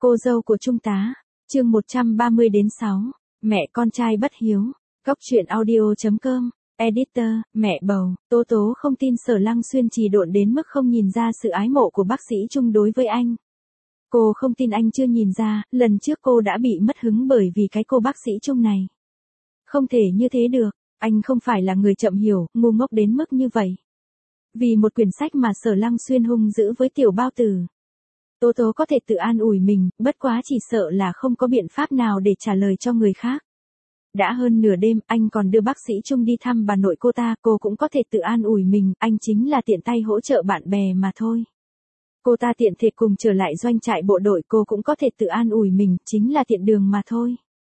Cô dâu của Trung tá, chương 130-6, mẹ con trai bất hiếu, góc truyện audio.com, editor, mẹ bầu, Tố Tố không tin Sở Lăng Xuyên trì độn đến mức không nhìn ra sự ái mộ của bác sĩ Trung đối với anh. Cô không tin anh chưa nhìn ra, lần trước cô đã bị mất hứng bởi vì cái cô bác sĩ Trung này. Không thể như thế được, anh không phải là người chậm hiểu, ngu ngốc đến mức như vậy. Vì một quyển sách mà Sở Lăng Xuyên hung dữ với Tiểu Bao Tử. Tố Tố có thể tự an ủi mình, bất quá chỉ sợ là không có biện pháp nào để trả lời cho người khác. Đã hơn nửa đêm, anh còn đưa bác sĩ Trung đi thăm bà nội cô ta, cô cũng có thể tự an ủi mình, anh chính là tiện tay hỗ trợ bạn bè mà thôi. Cô ta tiện thể cùng trở lại doanh trại bộ đội, cô cũng có thể tự an ủi mình, chính là tiện đường mà thôi.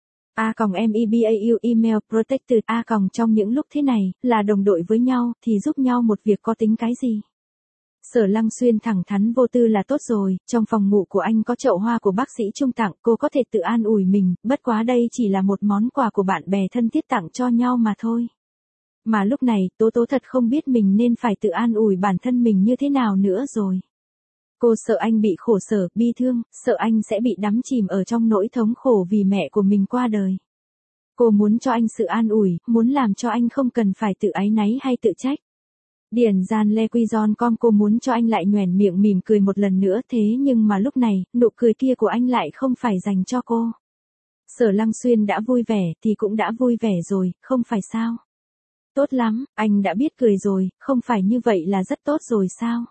@mebau email protected trong những lúc thế này, là đồng đội với nhau, thì giúp nhau một việc có tính cái gì. Sở Lăng Xuyên thẳng thắn vô tư là tốt rồi, trong phòng ngủ của anh có chậu hoa của bác sĩ Trung tặng, cô có thể tự an ủi mình, bất quá đây chỉ là một món quà của bạn bè thân thiết tặng cho nhau mà thôi. Mà lúc này, Tố Tố thật không biết mình nên phải tự an ủi bản thân mình như thế nào nữa rồi. Cô sợ anh bị khổ sở, bi thương, sợ anh sẽ bị đắm chìm ở trong nỗi thống khổ vì mẹ của mình qua đời. Cô muốn cho anh sự an ủi, muốn làm cho anh không cần phải tự áy náy hay tự trách. Điển Gian Le Quy Giòn con cô muốn cho anh lại nhoẻn miệng mỉm cười một lần nữa, thế nhưng mà lúc này, nụ cười kia của anh lại không phải dành cho cô. Sở Lăng Xuyên đã vui vẻ thì cũng đã vui vẻ rồi, không phải sao? Tốt lắm, anh đã biết cười rồi, không phải như vậy là rất tốt rồi sao?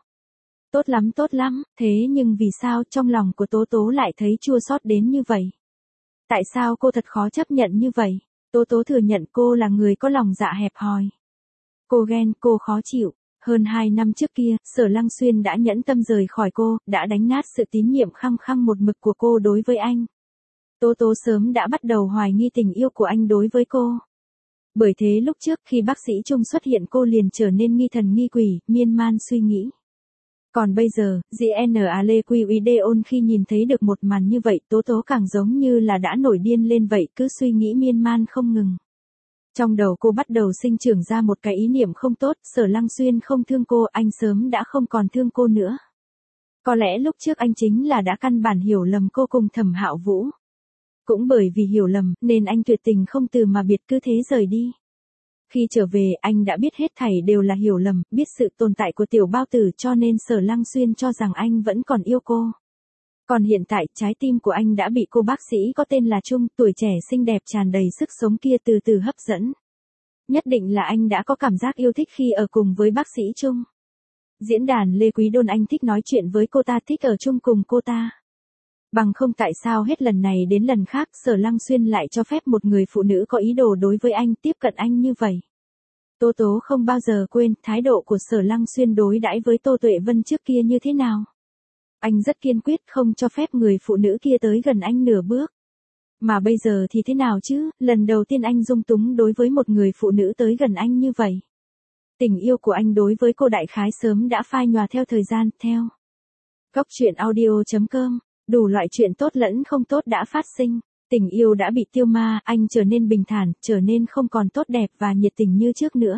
Tốt lắm, thế nhưng vì sao trong lòng của Tố Tố lại thấy chua xót đến như vậy? Tại sao cô thật khó chấp nhận như vậy? Tố Tố thừa nhận cô là người có lòng dạ hẹp hòi. Cô ghen, cô khó chịu. Hơn 2 năm trước kia, Sở Lăng Xuyên đã nhẫn tâm rời khỏi cô, đã đánh nát sự tín nhiệm khăng khăng một mực của cô đối với anh. Tố Tố sớm đã bắt đầu hoài nghi tình yêu của anh đối với cô. Bởi thế lúc trước khi bác sĩ Trung xuất hiện cô liền trở nên nghi thần nghi quỷ, miên man suy nghĩ. Còn bây giờ, GNA Lê Quy Ideon khi nhìn thấy được một màn như vậy, Tố Tố càng giống như là đã nổi điên lên vậy, cứ suy nghĩ miên man không ngừng. Trong đầu cô bắt đầu sinh trưởng ra một cái ý niệm không tốt, Sở Lăng Xuyên không thương cô, anh sớm đã không còn thương cô nữa. Có lẽ lúc trước anh chính là đã căn bản hiểu lầm cô cùng Thẩm Hạo Vũ. Cũng bởi vì hiểu lầm, nên anh tuyệt tình không từ mà biệt, cứ thế rời đi. Khi trở về, anh đã biết hết thảy đều là hiểu lầm, biết sự tồn tại của Tiểu Bao Tử, cho nên Sở Lăng Xuyên cho rằng anh vẫn còn yêu cô. Còn hiện tại, trái tim của anh đã bị cô bác sĩ có tên là Trung, tuổi trẻ xinh đẹp tràn đầy sức sống kia từ từ hấp dẫn. Nhất định là anh đã có cảm giác yêu thích khi ở cùng với bác sĩ Trung. Diễn đàn Lê Quý Đôn, anh thích nói chuyện với cô ta, thích ở chung cùng cô ta. Bằng không tại sao hết lần này đến lần khác Sở Lăng Xuyên lại cho phép một người phụ nữ có ý đồ đối với anh, tiếp cận anh như vậy. Tố Tố không bao giờ quên thái độ của Sở Lăng Xuyên đối đãi với Tô Tuệ Vân trước kia như thế nào. Anh rất kiên quyết không cho phép người phụ nữ kia tới gần anh nửa bước. Mà bây giờ thì thế nào chứ, lần đầu tiên anh dung túng đối với một người phụ nữ tới gần anh như vậy. Tình yêu của anh đối với cô đại khái sớm đã phai nhòa theo thời gian, theo. Góc truyện audio.com, đủ loại chuyện tốt lẫn không tốt đã phát sinh. Tình yêu đã bị tiêu ma, anh trở nên bình thản, trở nên không còn tốt đẹp và nhiệt tình như trước nữa.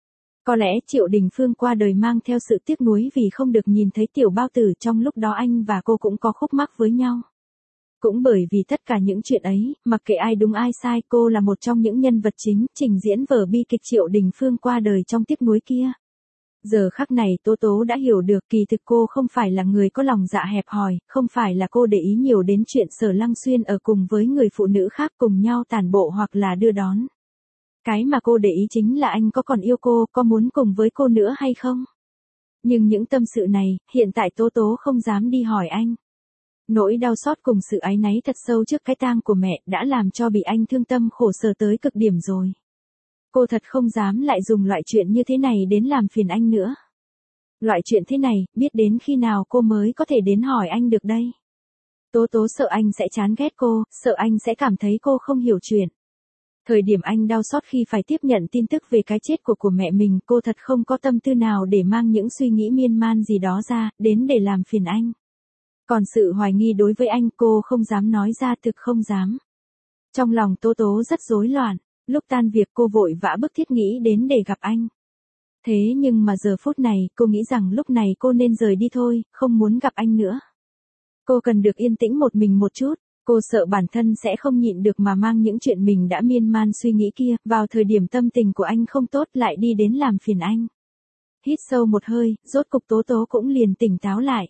Có lẽ Triệu Đình Phương qua đời mang theo sự tiếc nuối vì không được nhìn thấy Tiểu Bao Tử, trong lúc đó anh và cô cũng có khúc mắc với nhau. Cũng bởi vì tất cả những chuyện ấy, mặc kệ ai đúng ai sai, cô là một trong những nhân vật chính, trình diễn vở bi kịch Triệu Đình Phương qua đời trong tiếc nuối kia. Giờ khắc này Tố Tố đã hiểu được kỳ thực cô không phải là người có lòng dạ hẹp hòi, không phải là cô để ý nhiều đến chuyện Sở Lăng Xuyên ở cùng với người phụ nữ khác cùng nhau tản bộ hoặc là đưa đón. Cái mà cô để ý chính là anh có còn yêu cô, có muốn cùng với cô nữa hay không. Nhưng những tâm sự này, hiện tại Tố Tố không dám đi hỏi anh. Nỗi đau xót cùng sự áy náy thật sâu trước cái tang của mẹ đã làm cho bị anh thương tâm khổ sở tới cực điểm rồi. Cô thật không dám lại dùng loại chuyện như thế này đến làm phiền anh nữa. Loại chuyện thế này, biết đến khi nào cô mới có thể đến hỏi anh được đây. Tố Tố sợ anh sẽ chán ghét cô, sợ anh sẽ cảm thấy cô không hiểu chuyện. Thời điểm anh đau xót khi phải tiếp nhận tin tức về cái chết của mẹ mình, cô thật không có tâm tư nào để mang những suy nghĩ miên man gì đó ra, đến để làm phiền anh. Còn sự hoài nghi đối với anh cô không dám nói ra, thực không dám. Trong lòng Tố Tố rất rối loạn, lúc tan việc cô vội vã bức thiết nghĩ đến để gặp anh. Thế nhưng mà giờ phút này cô nghĩ rằng lúc này cô nên rời đi thôi, không muốn gặp anh nữa. Cô cần được yên tĩnh một mình một chút. Cô sợ bản thân sẽ không nhịn được mà mang những chuyện mình đã miên man suy nghĩ kia, vào thời điểm tâm tình của anh không tốt lại đi đến làm phiền anh. Hít sâu một hơi, rốt cục Tố Tố cũng liền tỉnh táo lại.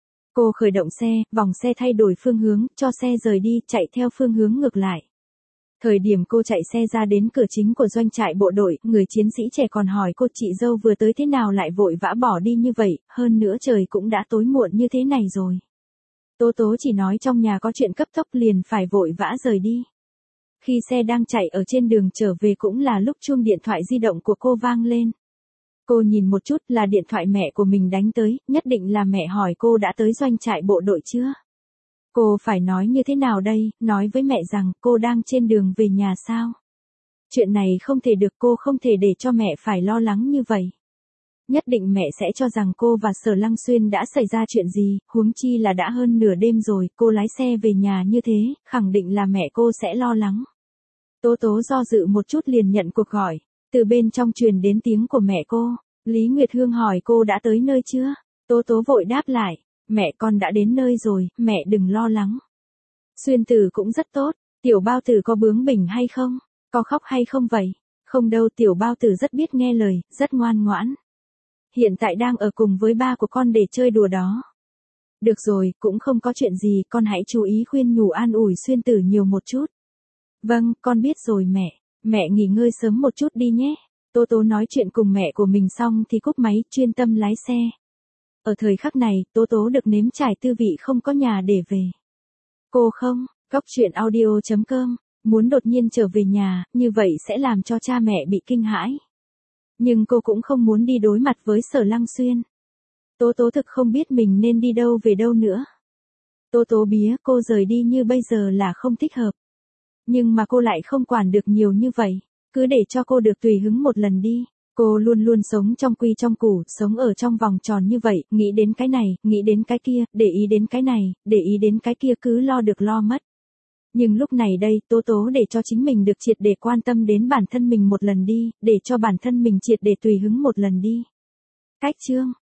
Cô khởi động xe, vòng xe thay đổi phương hướng, cho xe rời đi, chạy theo phương hướng ngược lại. Thời điểm cô chạy xe ra đến cửa chính của doanh trại bộ đội, người chiến sĩ trẻ còn hỏi cô chị dâu vừa tới thế nào lại vội vã bỏ đi như vậy, hơn nữa trời cũng đã tối muộn như thế này rồi. Tố Tố chỉ nói trong nhà có chuyện cấp tốc liền phải vội vã rời đi. Khi xe đang chạy ở trên đường trở về cũng là lúc chuông điện thoại di động của cô vang lên. Cô nhìn một chút là điện thoại mẹ của mình đánh tới, nhất định là mẹ hỏi cô đã tới doanh trại bộ đội chưa. Cô phải nói như thế nào đây, nói với mẹ rằng cô đang trên đường về nhà sao? Chuyện này không thể được, cô không thể để cho mẹ phải lo lắng như vậy. Nhất định mẹ sẽ cho rằng cô và Sở Lăng Xuyên đã xảy ra chuyện gì, huống chi là đã hơn nửa đêm rồi, cô lái xe về nhà như thế, khẳng định là mẹ cô sẽ lo lắng. Tố Tố do dự một chút liền nhận cuộc gọi, từ bên trong truyền đến tiếng của mẹ cô. Lý Nguyệt Hương hỏi cô đã tới nơi chưa? Tố Tố vội đáp lại, mẹ con đã đến nơi rồi, mẹ đừng lo lắng. Xuyên Tử cũng rất tốt, Tiểu Bao Tử có bướng bỉnh hay không? Có khóc hay không vậy? Không đâu, Tiểu Bao Tử rất biết nghe lời, rất ngoan ngoãn. Hiện tại đang ở cùng với ba của con để chơi đùa đó. Được rồi, cũng không có chuyện gì, con hãy chú ý khuyên nhủ an ủi Xuyên Tử nhiều một chút. Vâng, con biết rồi mẹ nghỉ ngơi sớm một chút đi nhé. Tố Tố nói chuyện cùng mẹ của mình xong thì cúp máy, chuyên tâm lái xe. Ở thời khắc này, Tố Tố được nếm trải tư vị không có nhà để về. Cô không, goctruyện audio.com, muốn đột nhiên trở về nhà, như vậy sẽ làm cho cha mẹ bị kinh hãi. Nhưng cô cũng không muốn đi đối mặt với Sở Lăng Xuyên. Tố Tố thực không biết mình nên đi đâu về đâu nữa. Tố Tố bía, cô rời đi như bây giờ là không thích hợp. Nhưng mà cô lại không quản được nhiều như vậy. Cứ để cho cô được tùy hứng một lần đi. Cô luôn luôn sống trong quy trong củ, sống ở trong vòng tròn như vậy, nghĩ đến cái này, nghĩ đến cái kia, để ý đến cái này, để ý đến cái kia, cứ lo được lo mất. Nhưng lúc này đây, Tố Tố để cho chính mình được triệt để quan tâm đến bản thân mình một lần đi, để cho bản thân mình triệt để tùy hứng một lần đi. Cách chương